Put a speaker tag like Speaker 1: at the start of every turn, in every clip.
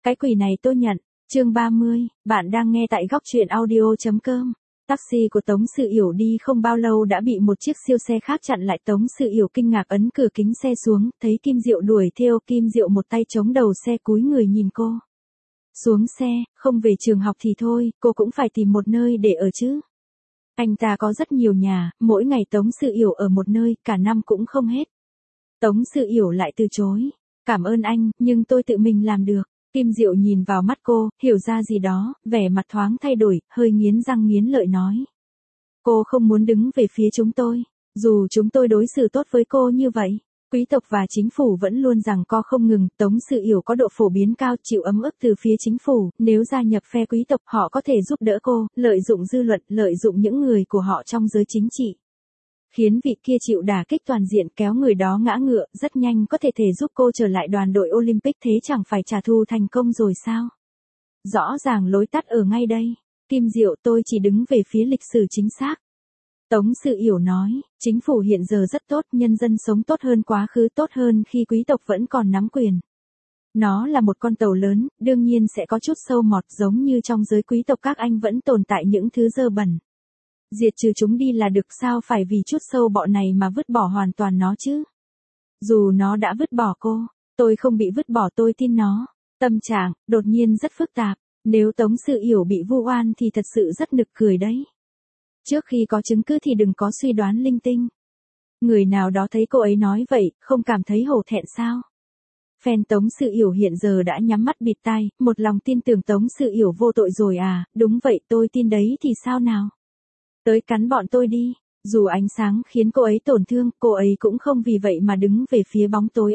Speaker 1: Cái quỷ này tôi nhận. Chương 30, bạn đang nghe tại góc truyện audio.com. Taxi của Tống Sự Yểu đi không bao lâu đã bị một chiếc siêu xe khác chặn lại. Tống Sự Yểu kinh ngạc ấn cửa kính xe xuống, thấy Kim Diệu đuổi theo. Kim Diệu một tay chống đầu xe cúi người nhìn cô. Xuống xe, không về trường học thì thôi, cô cũng phải tìm một nơi để ở chứ. Anh ta có rất nhiều nhà, mỗi ngày Tống Sự Yểu ở một nơi, cả năm cũng không hết. Tống Sự Yểu lại từ chối. Cảm ơn anh, nhưng tôi tự mình làm được. Kim Diệu nhìn vào mắt cô, hiểu ra gì đó, vẻ mặt thoáng thay đổi, hơi nghiến răng nghiến lợi nói. Cô không muốn đứng về phía chúng tôi, dù chúng tôi đối xử tốt với cô như vậy. Quý tộc và chính phủ vẫn luôn giằng co không ngừng, Tống Sự Yểu có độ phổ biến cao, chịu ấm ức từ phía chính phủ, nếu gia nhập phe quý tộc họ có thể giúp đỡ cô, lợi dụng dư luận, lợi dụng những người của họ trong giới chính trị. Khiến vị kia chịu đả kích toàn diện, kéo người đó ngã ngựa, rất nhanh có thể giúp cô trở lại đoàn đội Olympic, thế chẳng phải trả thù thành công rồi sao? Rõ ràng lối tắt ở ngay đây. Kim Diệu, tôi chỉ đứng về phía lịch sử chính xác. Tống Sự Yểu nói, chính phủ hiện giờ rất tốt, nhân dân sống tốt hơn quá khứ, tốt hơn khi quý tộc vẫn còn nắm quyền. Nó là một con tàu lớn, đương nhiên sẽ có chút sâu mọt, giống như trong giới quý tộc các anh vẫn tồn tại những thứ dơ bẩn. Diệt trừ chúng đi là được, sao phải vì chút sâu bọ này mà vứt bỏ hoàn toàn nó chứ? Dù nó đã vứt bỏ cô, tôi không bị vứt bỏ, tôi tin nó. Tâm trạng, đột nhiên rất phức tạp, nếu Tống Sự Yểu bị vu oan thì thật sự rất nực cười đấy. Trước khi có chứng cứ thì đừng có suy đoán linh tinh. Người nào đó thấy cô ấy nói vậy, không cảm thấy hổ thẹn sao? Fan Tống Sự Yểu hiện giờ đã nhắm mắt bịt tai, một lòng tin tưởng Tống Sự Yểu vô tội rồi à, đúng vậy tôi tin đấy thì sao nào? Tới cắn bọn tôi đi, dù ánh sáng khiến cô ấy tổn thương, cô ấy cũng không vì vậy mà đứng về phía bóng tối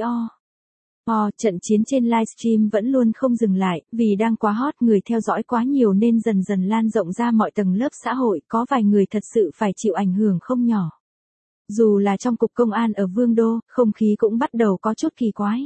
Speaker 1: trận chiến trên livestream vẫn luôn không dừng lại, vì đang quá hot, người theo dõi quá nhiều nên dần dần lan rộng ra mọi tầng lớp xã hội, có vài người thật sự phải chịu ảnh hưởng không nhỏ. Dù là trong cục công an ở Vương Đô, không khí cũng bắt đầu có chút kỳ quái.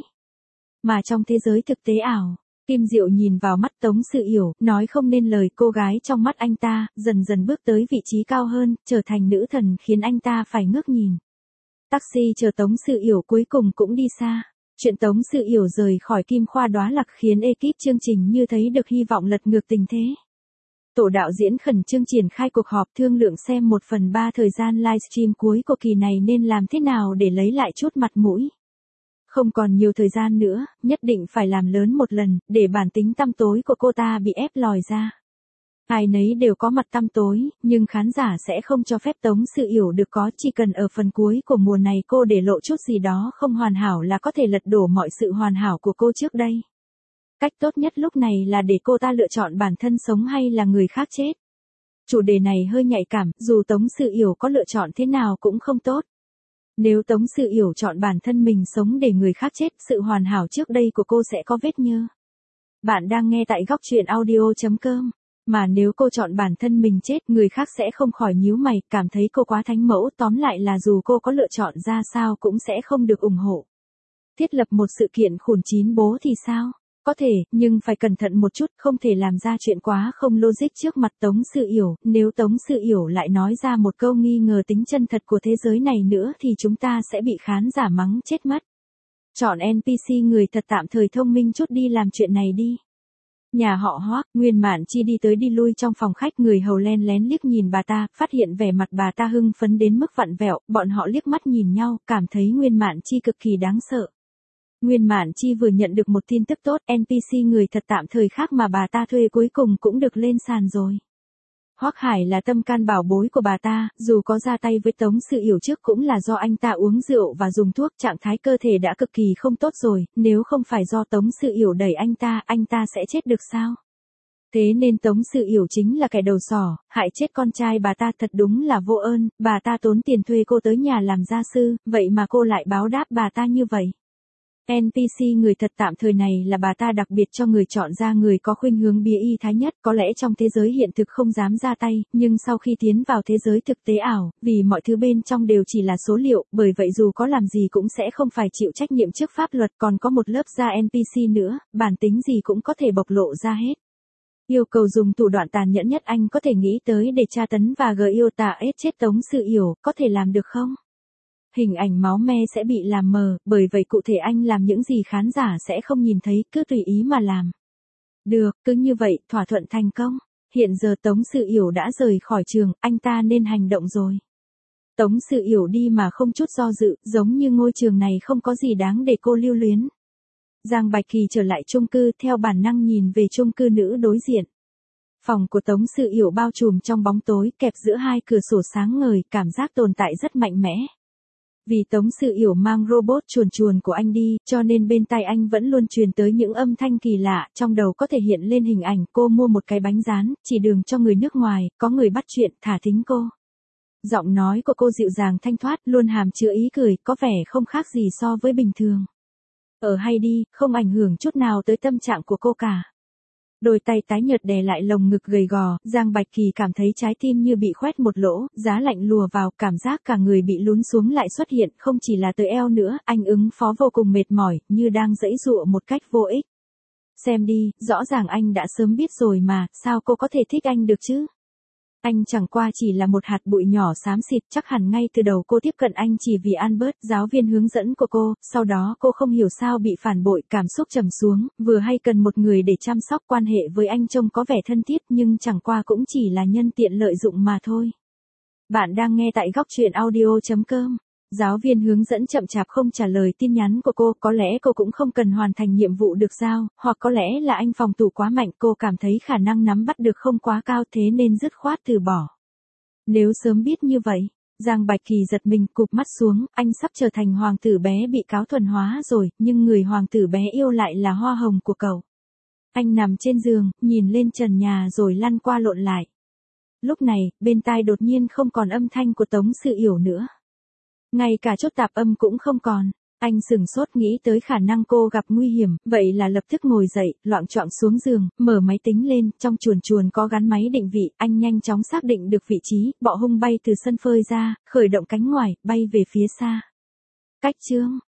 Speaker 1: Mà trong thế giới thực tế ảo, Kim Diệu nhìn vào mắt Tống Sự Yểu, nói không nên lời, cô gái trong mắt anh ta, dần dần bước tới vị trí cao hơn, trở thành nữ thần khiến anh ta phải ngước nhìn. Taxi chờ Tống Sự Yểu cuối cùng cũng đi xa. Chuyện Tống Sự Yểu rời khỏi Kim Khoa Đóa Lạc khiến ekip chương trình như thấy được hy vọng lật ngược tình thế. Tổ đạo diễn khẩn trương triển khai cuộc họp thương lượng xem 1/3 thời gian livestream cuối của kỳ này nên làm thế nào để lấy lại chút mặt mũi. Không còn nhiều thời gian nữa, nhất định phải làm lớn một lần, để bản tính tăm tối của cô ta bị ép lòi ra. Ai nấy đều có mặt tăm tối, nhưng khán giả sẽ không cho phép Tống Sự Yểu được có, chỉ cần ở phần cuối của mùa này cô để lộ chút gì đó không hoàn hảo là có thể lật đổ mọi sự hoàn hảo của cô trước đây. Cách tốt nhất lúc này là để cô ta lựa chọn bản thân sống hay là người khác chết. Chủ đề này hơi nhạy cảm, dù Tống Sự Yểu có lựa chọn thế nào cũng không tốt. Nếu Tống Sự Yểu chọn bản thân mình sống để người khác chết, sự hoàn hảo trước đây của cô sẽ có vết nhơ. Bạn đang nghe tại góc truyện audio.com. Mà nếu cô chọn bản thân mình chết, người khác sẽ không khỏi nhíu mày, cảm thấy cô quá thánh mẫu, tóm lại là dù cô có lựa chọn ra sao cũng sẽ không được ủng hộ. Thiết lập một sự kiện khủng chín bố thì sao? Có thể, nhưng phải cẩn thận một chút, không thể làm ra chuyện quá không logic trước mặt Tống Sự Yểu. Nếu Tống Sự Yểu lại nói ra một câu nghi ngờ tính chân thật của thế giới này nữa thì chúng ta sẽ bị khán giả mắng chết mất. Chọn NPC người thật tạm thời thông minh chút đi làm chuyện này đi. Nhà họ Hoác, Nguyên Mạn Chi đi tới đi lui trong phòng khách, người hầu len lén liếc nhìn bà ta, phát hiện vẻ mặt bà ta hưng phấn đến mức vặn vẹo, bọn họ liếc mắt nhìn nhau, cảm thấy Nguyên Mạn Chi cực kỳ đáng sợ. Nguyên Mạn Chi vừa nhận được một tin tức tốt, NPC người thật tạm thời khác mà bà ta thuê cuối cùng cũng được lên sàn rồi. Hoắc Hải là tâm can bảo bối của bà ta, dù có ra tay với Tống Sự Yểu trước cũng là do anh ta uống rượu và dùng thuốc, trạng thái cơ thể đã cực kỳ không tốt rồi, nếu không phải do Tống Sự Yểu đẩy anh ta sẽ chết được sao? Thế nên Tống Sự Yểu chính là kẻ đầu sỏ, hại chết con trai bà ta, thật đúng là vô ơn, bà ta tốn tiền thuê cô tới nhà làm gia sư, vậy mà cô lại báo đáp bà ta như vậy. NPC người thật tạm thời này là bà ta đặc biệt cho người chọn ra người có khuynh hướng bía y thái nhất, có lẽ trong thế giới hiện thực không dám ra tay, nhưng sau khi tiến vào thế giới thực tế ảo, vì mọi thứ bên trong đều chỉ là số liệu, bởi vậy dù có làm gì cũng sẽ không phải chịu trách nhiệm trước pháp luật, còn có một lớp da NPC nữa, bản tính gì cũng có thể bộc lộ ra hết. Yêu cầu dùng thủ đoạn tàn nhẫn nhất anh có thể nghĩ tới để tra tấn và yêu tả ết chết Tống Sự Yểu, có thể làm được không? Hình ảnh máu me sẽ bị làm mờ, bởi vậy cụ thể anh làm những gì khán giả sẽ không nhìn thấy, cứ tùy ý mà làm. Được, cứ như vậy, thỏa thuận thành công. Hiện giờ Tống Sự Yểu đã rời khỏi trường, anh ta nên hành động rồi. Tống Sự Yểu đi mà không chút do dự, giống như ngôi trường này không có gì đáng để cô lưu luyến. Giang Bạch Kỳ trở lại chung cư theo bản năng nhìn về chung cư nữ đối diện. Phòng của Tống Sự Yểu bao trùm trong bóng tối kẹp giữa hai cửa sổ sáng ngời, cảm giác tồn tại rất mạnh mẽ. Vì Tống Sự Yểu mang robot chuồn chuồn của anh đi, cho nên bên tai anh vẫn luôn truyền tới những âm thanh kỳ lạ, trong đầu có thể hiện lên hình ảnh cô mua một cái bánh rán, chỉ đường cho người nước ngoài, có người bắt chuyện, thả thính cô. Giọng nói của cô dịu dàng thanh thoát, luôn hàm chứa ý cười, có vẻ không khác gì so với bình thường. Ở hay đi, không ảnh hưởng chút nào tới tâm trạng của cô cả. Đôi tay tái nhợt đè lại lồng ngực gầy gò, Giang Bạch Kỳ cảm thấy trái tim như bị khoét một lỗ, giá lạnh lùa vào, cảm giác cả người bị lún xuống lại xuất hiện, không chỉ là tới eo nữa, anh ứng phó vô cùng mệt mỏi, như đang giãy giụa một cách vô ích. Xem đi, rõ ràng anh đã sớm biết rồi mà, sao cô có thể thích anh được chứ? Anh chẳng qua chỉ là một hạt bụi nhỏ xám xịt, chắc hẳn ngay từ đầu cô tiếp cận anh chỉ vì Albert, giáo viên hướng dẫn của cô, sau đó cô không hiểu sao bị phản bội, cảm xúc trầm xuống, vừa hay cần một người để chăm sóc, quan hệ với anh trông có vẻ thân thiết nhưng chẳng qua cũng chỉ là nhân tiện lợi dụng mà thôi. Bạn đang nghe tại góc truyện audio.com. Giáo viên hướng dẫn chậm chạp không trả lời tin nhắn của cô, có lẽ cô cũng không cần hoàn thành nhiệm vụ được giao, hoặc có lẽ là anh phòng thủ quá mạnh, cô cảm thấy khả năng nắm bắt được không quá cao thế nên dứt khoát từ bỏ. Nếu sớm biết như vậy, Giang Bạch Kỳ giật mình cụp mắt xuống, anh sắp trở thành hoàng tử bé bị cáo thuần hóa rồi, nhưng người hoàng tử bé yêu lại là hoa hồng của cậu. Anh nằm trên giường, nhìn lên trần nhà rồi lăn qua lộn lại. Lúc này, bên tai đột nhiên không còn âm thanh của Tống Sự Yểu nữa. Ngay cả chốt tạp âm cũng không còn. Anh sừng sốt nghĩ tới khả năng cô gặp nguy hiểm, vậy là lập tức ngồi dậy, loạng choạng xuống giường, mở máy tính lên, trong chuồn chuồn có gắn máy định vị, anh nhanh chóng xác định được vị trí, bọ hung bay từ sân phơi ra, khởi động cánh ngoài, bay về phía xa. Cách chương